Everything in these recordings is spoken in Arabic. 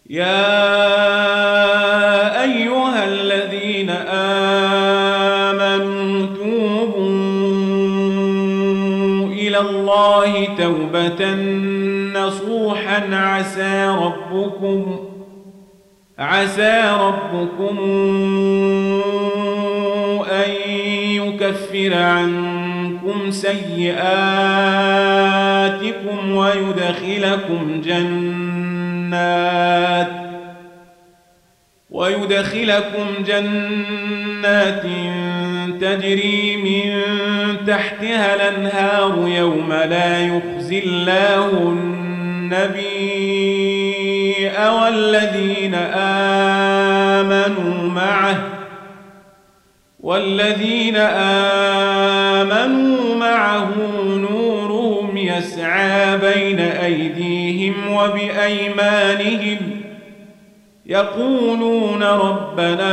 يا أيها الذين آمنوا توبوا إلى الله توبة نصوحا عسى ربكم أن يكفر عنكم سيئاتكم ويدخلكم جنات تجري من تحتها الأنهار يوم لا يخزي الله النبي والذين آمنوا معه نورهم يسعى بين أيديهم وبأيمانهم يقولون ربنا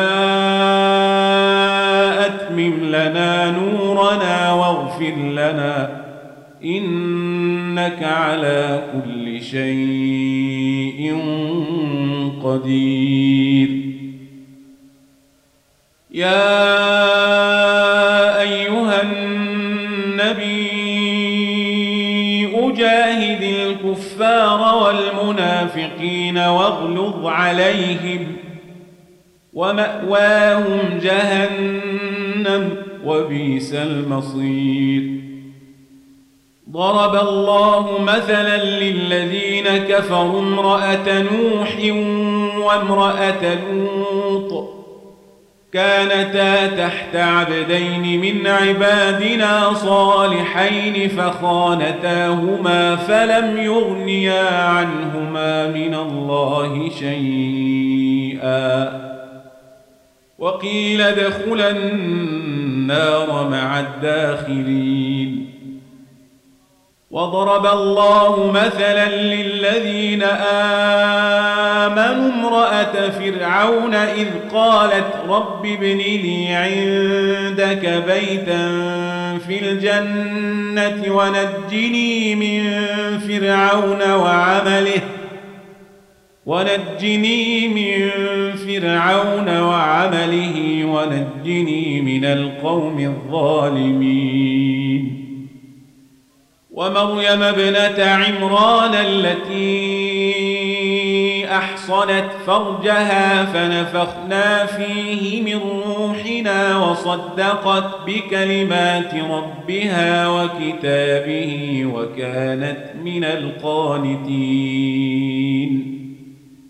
أتمم لنا نورنا واغفر لنا إنك على كل شيء قدير. يا أيها النبي جاهد الكفار والمنافقين واغلظ عليهم ومأواهم جهنم وبئس المصير. ضرب الله مثلا للذين كفروا امرأة نوح وامرأة لوط كانتا تحت عبدين من عبادنا صالحين فخانتاهما فلم يغنيا عنهما من الله شيئا وقيل ادخلا النار مع الداخلين. وضرب الله مثلا للذين آمنوا امرأة فرعون إذ قالت رب ابن لي عندك بيتا في الجنة ونجني من فرعون وعمله ونجني من القوم الظالمين. ومريم ابنة عمران التي أحصنت فرجها فنفخنا فيه من روحنا وصدقت بكلمات ربها وكتابه وكانت من القانتين.